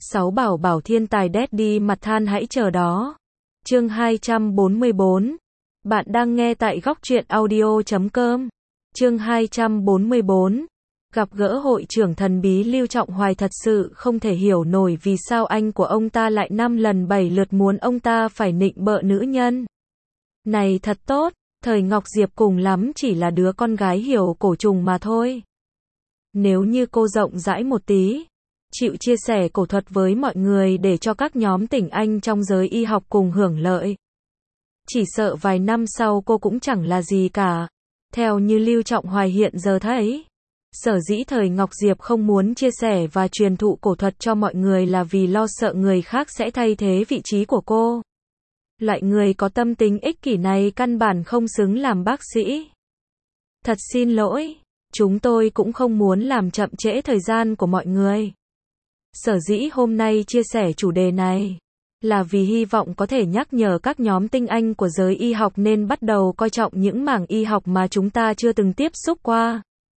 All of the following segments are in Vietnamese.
6 bảo bảo thiên tài Daddy mặt than hãy chờ đó. Chương 244. Bạn đang nghe tại góc truyện audio.com. Chương 244. Gặp gỡ hội trưởng thần bí Lưu Trọng Hoài thật sự không thể hiểu nổi vì sao anh của ông ta lại 5 lần 7 lượt muốn ông ta phải nịnh bợ nữ nhân. Này thật tốt, thời Ngọc Diệp cùng lắm chỉ là đứa con gái hiểu cổ trùng mà thôi. Nếu như cô rộng rãi một tí, chịu chia sẻ cổ thuật với mọi người để cho các nhóm tỉnh Anh trong giới y học cùng hưởng lợi. Chỉ sợ vài năm sau cô cũng chẳng là gì cả. Theo như Lưu Trọng Hoài hiện giờ thấy, sở dĩ thời Ngọc Diệp không muốn chia sẻ và truyền thụ cổ thuật cho mọi người là vì lo sợ người khác sẽ thay thế vị trí của cô. Loại người có tâm tính ích kỷ này căn bản không xứng làm bác sĩ. Thật xin lỗi, chúng tôi cũng không muốn làm chậm trễ thời gian của mọi người. Sở dĩ hôm nay chia sẻ chủ đề này là vì hy vọng có thể nhắc nhở các nhóm tinh anh của giới y học nên bắt đầu coi trọng những mảng y học mà chúng ta chưa từng tiếp xúc qua.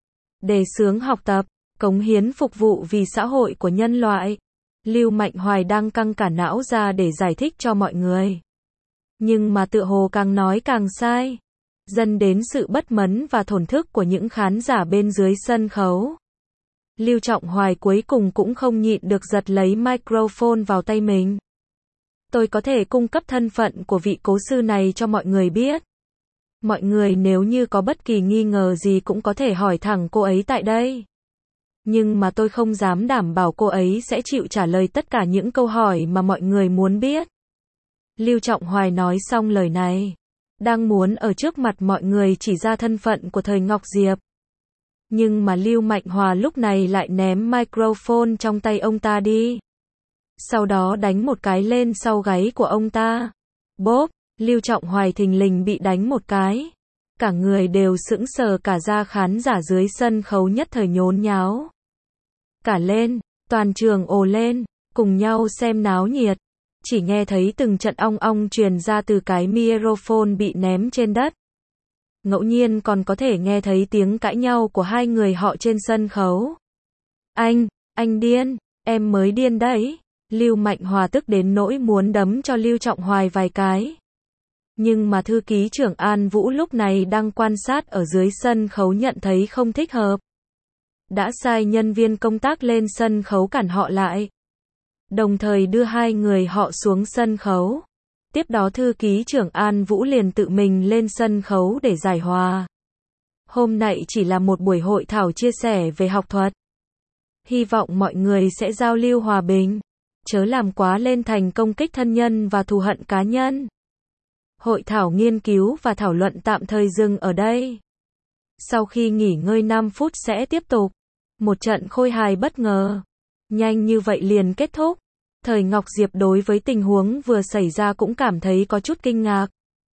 Đề xướng học tập, cống hiến phục vụ vì xã hội của nhân loại. Lưu Mạnh Hoài đang căng cả não ra để giải thích cho mọi người. Nhưng mà tựa hồ càng nói càng sai, dẫn đến sự bất mẫn và thổn thức của những khán giả bên dưới sân khấu. Lưu Trọng Hoài cuối cùng cũng không nhịn được giật lấy microphone vào tay mình. Tôi có thể cung cấp thân phận của vị cố sư này cho mọi người biết. Mọi người nếu như có bất kỳ nghi ngờ gì cũng có thể hỏi thẳng cô ấy tại đây. Nhưng mà tôi không dám đảm bảo cô ấy sẽ chịu trả lời tất cả những câu hỏi mà mọi người muốn biết. Lưu Trọng Hoài nói xong lời này, đang muốn ở trước mặt mọi người chỉ ra thân phận của thời Ngọc Diệp. Nhưng mà Lưu Mạnh Hòa lúc này lại ném microphone trong tay ông ta đi. Sau đó đánh một cái lên sau gáy của ông ta. Bốp, Lưu Trọng Hoài thình lình bị đánh một cái. Cả người đều sững sờ, cả ra khán giả dưới sân khấu nhất thời nhốn nháo. Cả lên, toàn trường ồ lên, cùng nhau xem náo nhiệt. Chỉ nghe thấy từng trận ong ong truyền ra từ cái microphone bị ném trên đất. Ngẫu nhiên còn có thể nghe thấy tiếng cãi nhau của hai người họ trên sân khấu. Anh điên, em mới điên đấy. Lưu Mạnh Hòa tức đến nỗi muốn đấm cho Lưu Trọng Hoài vài cái. Nhưng mà thư ký trưởng An Vũ lúc này đang quan sát ở dưới sân khấu nhận thấy không thích hợp. Đã sai nhân viên công tác lên sân khấu cản họ lại. Đồng thời đưa hai người họ xuống sân khấu. Tiếp đó thư ký trưởng An Vũ liền tự mình lên sân khấu để giải hòa. Hôm nay chỉ là một buổi hội thảo chia sẻ về học thuật. Hy vọng mọi người sẽ giao lưu hòa bình, chớ làm quá lên thành công kích thân nhân và thù hận cá nhân. Hội thảo nghiên cứu và thảo luận tạm thời dừng ở đây. Sau khi nghỉ ngơi 5 phút sẽ tiếp tục. Một trận khôi hài bất ngờ. Nhanh như vậy liền kết thúc. Thời Ngọc Diệp đối với tình huống vừa xảy ra cũng cảm thấy có chút kinh ngạc.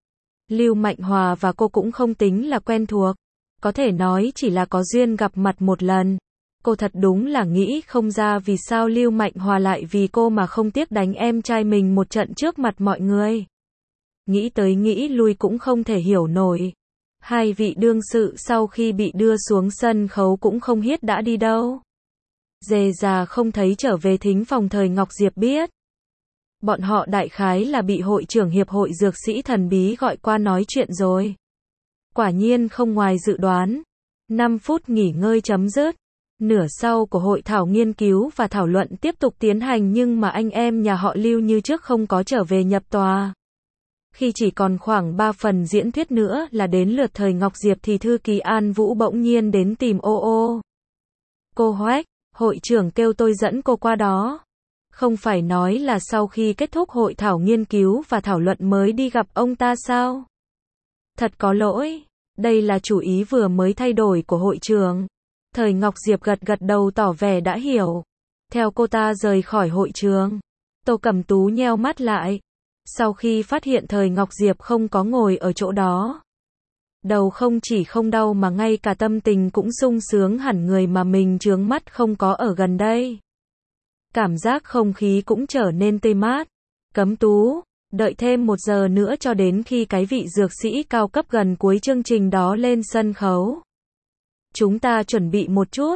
Lưu Mạnh Hòa và cô cũng không tính là quen thuộc. Có thể nói chỉ là có duyên gặp mặt một lần. Cô thật đúng là nghĩ không ra vì sao Lưu Mạnh Hòa lại vì cô mà không tiếc đánh em trai mình một trận trước mặt mọi người. Nghĩ tới nghĩ lui cũng không thể hiểu nổi. Hai vị đương sự sau khi bị đưa xuống sân khấu cũng không biết đã đi đâu. Dề già không thấy trở về thính phòng thời Ngọc Diệp biết. Bọn họ đại khái là bị hội trưởng hiệp hội dược sĩ thần bí gọi qua nói chuyện rồi. Quả nhiên không ngoài dự đoán. 5 phút nghỉ ngơi chấm dứt. Nửa sau của hội thảo nghiên cứu và thảo luận tiếp tục tiến hành nhưng mà anh em nhà họ Lưu như trước không có trở về nhập tòa. Khi chỉ còn khoảng 3 phần diễn thuyết nữa là đến lượt thời Ngọc Diệp thì thư ký An Vũ bỗng nhiên đến tìm ô. Cô Hoách, hội trưởng kêu tôi dẫn cô qua đó. Không phải nói là sau khi kết thúc hội thảo nghiên cứu và thảo luận mới đi gặp ông ta sao? Thật có lỗi, đây là chủ ý vừa mới thay đổi của hội trưởng. Thời Ngọc Diệp gật gật đầu tỏ vẻ đã hiểu. Theo cô ta rời khỏi hội trường, Tô Cẩm Tú nheo mắt lại. Sau khi phát hiện thời Ngọc Diệp không có ngồi ở chỗ đó, đầu không chỉ không đau mà ngay cả tâm tình cũng sung sướng hẳn, người mà mình chướng mắt không có ở gần đây. Cảm giác không khí cũng trở nên tươi mát. Cẩm Tú, đợi thêm 1 giờ nữa cho đến khi cái vị dược sĩ cao cấp gần cuối chương trình đó lên sân khấu. Chúng ta chuẩn bị một chút.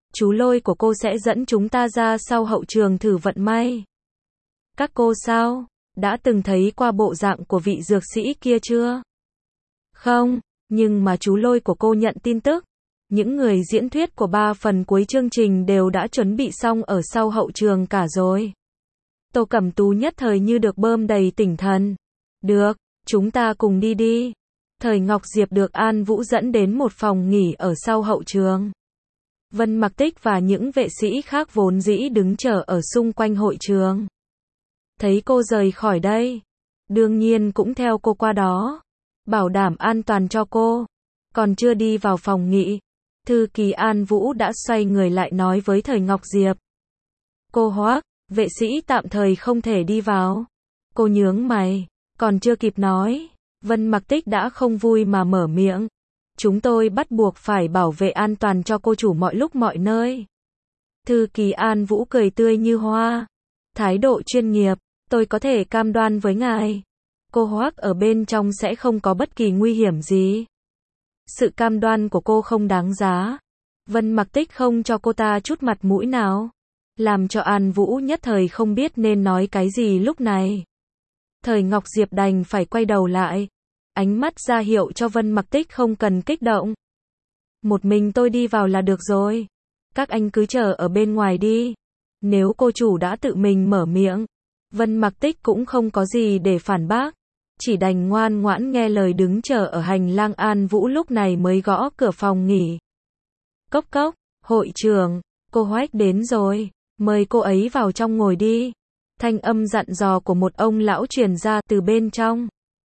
Chú Lôi của cô sẽ dẫn chúng ta ra sau hậu trường thử vận may. Các cô sao? Đã từng thấy qua bộ dạng của vị dược sĩ kia chưa? Không, nhưng mà chú Lôi của cô nhận tin tức. Những người diễn thuyết của 3 phần cuối chương trình đều đã chuẩn bị xong ở sau hậu trường cả rồi. Tô Cẩm Tú nhất thời như được bơm đầy tinh thần. Được, chúng ta cùng đi đi. Thời Ngọc Diệp được An Vũ dẫn đến một phòng nghỉ ở sau hậu trường. Vân Mặc Tích và những vệ sĩ khác vốn dĩ đứng chờ ở xung quanh hội trường. Thấy cô rời khỏi đây, đương nhiên cũng theo cô qua đó, bảo đảm an toàn cho cô. Còn chưa đi vào phòng nghỉ, thư ký An Vũ đã xoay người lại nói với Thời Ngọc Diệp. Cô Hoắc, vệ sĩ tạm thời không thể đi vào. Cô nhướng mày, còn chưa kịp nói, Vân Mặc Tích đã không vui mà mở miệng. Chúng tôi bắt buộc phải bảo vệ an toàn cho cô chủ mọi lúc mọi nơi. Thư ký An Vũ cười tươi như hoa. Thái độ chuyên nghiệp, tôi có thể cam đoan với ngài. Cô Hoắc ở bên trong sẽ không có bất kỳ nguy hiểm gì. Sự cam đoan của cô không đáng giá. Vân Mặc Tích không cho cô ta chút mặt mũi nào. Làm cho An Vũ nhất thời không biết nên nói cái gì lúc này. Thời Ngọc Diệp đành phải quay đầu lại. Ánh mắt ra hiệu cho Vân Mặc Tích không cần kích động. Một mình tôi đi vào là được rồi. Các anh cứ chờ ở bên ngoài đi. Nếu cô chủ đã tự mình mở miệng, Vân Mặc Tích cũng không có gì để phản bác. Chỉ đành ngoan ngoãn nghe lời đứng chờ ở hành lang. An Vũ lúc này mới gõ cửa phòng nghỉ. Cốc cốc, hội trưởng, cô Hoách đến rồi, mời cô ấy vào trong ngồi đi. Thanh âm dặn dò của một ông lão truyền ra từ bên trong.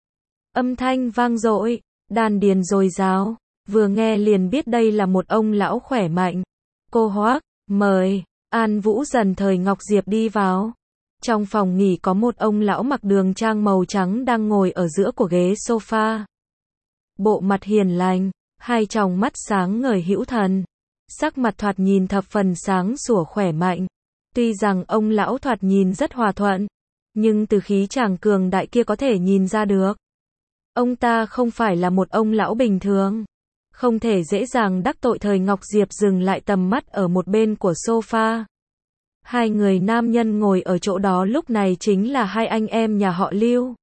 Âm thanh vang dội, đàn điền dồi dào, vừa nghe liền biết đây là một ông lão khỏe mạnh. Cô Hoắc, mời. An Vũ dần Thời Ngọc Diệp đi vào. Trong phòng nghỉ có một ông lão mặc đường trang màu trắng đang ngồi ở giữa của ghế sofa. Bộ mặt hiền lành, hai tròng mắt sáng ngời hữu thần. Sắc mặt thoạt nhìn thập phần sáng sủa khỏe mạnh. Tuy rằng ông lão thoạt nhìn rất hòa thuận, nhưng từ khí chàng cường đại kia có thể nhìn ra được. Ông ta không phải là một ông lão bình thường. Không thể dễ dàng đắc tội. Thời Ngọc Diệp dừng lại tầm mắt ở một bên của sofa. Hai người nam nhân ngồi ở chỗ đó lúc này chính là hai anh em nhà họ Lưu.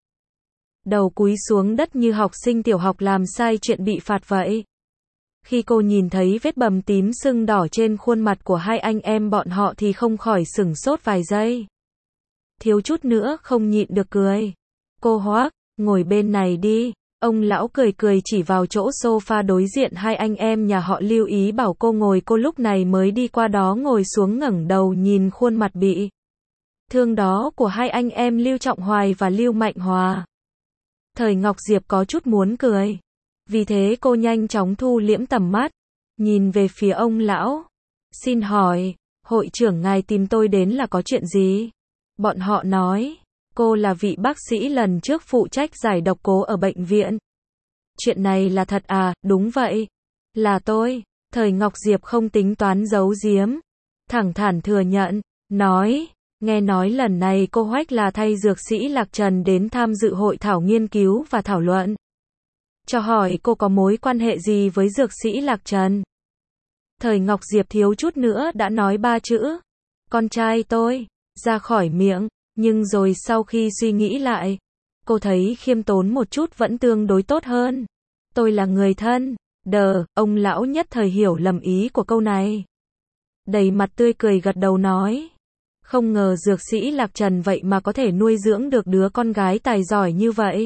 Đầu cúi xuống đất như học sinh tiểu học làm sai chuyện bị phạt vậy. Khi cô nhìn thấy vết bầm tím sưng đỏ trên khuôn mặt của hai anh em bọn họ thì không khỏi sửng sốt vài giây. Thiếu chút nữa không nhịn được cười. Cô Hoắc, ngồi bên này đi. Ông lão cười cười chỉ vào chỗ sofa đối diện hai anh em nhà họ Lưu ý bảo cô ngồi. Cô lúc này mới đi qua đó ngồi xuống ngẩng đầu nhìn khuôn mặt bị thương đó của hai anh em Lưu Trọng Hoài và Lưu Mạnh Hòa. Thời Ngọc Diệp có chút muốn cười. Vì thế cô nhanh chóng thu liễm tầm mắt, nhìn về phía ông lão. Xin hỏi, hội trưởng ngài tìm tôi đến là có chuyện gì? Bọn họ nói, cô là vị bác sĩ lần trước phụ trách giải độc cố ở bệnh viện. Chuyện này là thật à? Đúng vậy. Là tôi. Thời Ngọc Diệp không tính toán giấu giếm. Thẳng thắn thừa nhận, nói, nghe nói lần này cô Hoách là thay dược sĩ Lạc Trần đến tham dự hội thảo nghiên cứu và thảo luận. Cho hỏi cô có mối quan hệ gì với dược sĩ Lạc Trần? Thời Ngọc Diệp thiếu chút nữa đã nói 3 chữ. Con trai tôi. Ra khỏi miệng. Nhưng rồi sau khi suy nghĩ lại, cô thấy khiêm tốn một chút vẫn tương đối tốt hơn. Tôi là người thân. Ông lão nhất thời hiểu lầm ý của câu này. Đầy mặt tươi cười gật đầu nói. Không ngờ dược sĩ Lạc Trần vậy mà có thể nuôi dưỡng được đứa con gái tài giỏi như vậy.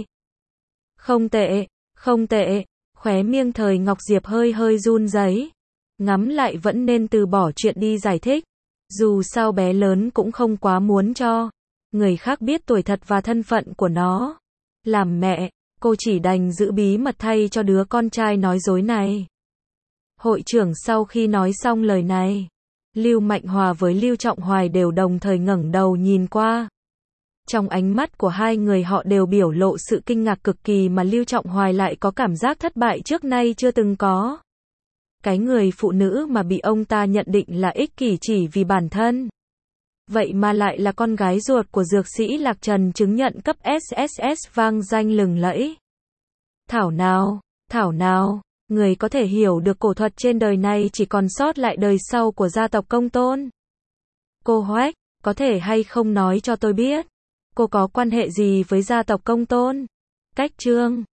Không tệ, không tệ. Khóe miệng Thời Ngọc Diệp hơi hơi run rẩy. Ngắm lại vẫn nên từ bỏ chuyện đi giải thích. Dù sao bé lớn cũng không quá muốn cho người khác biết tuổi thật và thân phận của nó. Làm mẹ, cô chỉ đành giữ bí mật thay cho đứa con trai nói dối này. Hội trưởng sau khi nói xong lời này, Lưu Mạnh Hòa với Lưu Trọng Hoài đều đồng thời ngẩng đầu nhìn qua. Trong ánh mắt của hai người họ đều biểu lộ sự kinh ngạc cực kỳ mà Lưu Trọng Hoài lại có cảm giác thất bại trước nay chưa từng có. Cái người phụ nữ mà bị ông ta nhận định là ích kỷ chỉ vì bản thân. Vậy mà lại là con gái ruột của dược sĩ Lạc Trần chứng nhận cấp SSS vang danh lừng lẫy. Thảo nào, Người có thể hiểu được cổ thuật trên đời này chỉ còn sót lại đời sau của gia tộc Công Tôn. Cô Hoách, có thể hay không nói cho tôi biết, cô có quan hệ gì với gia tộc Công Tôn? Cách chương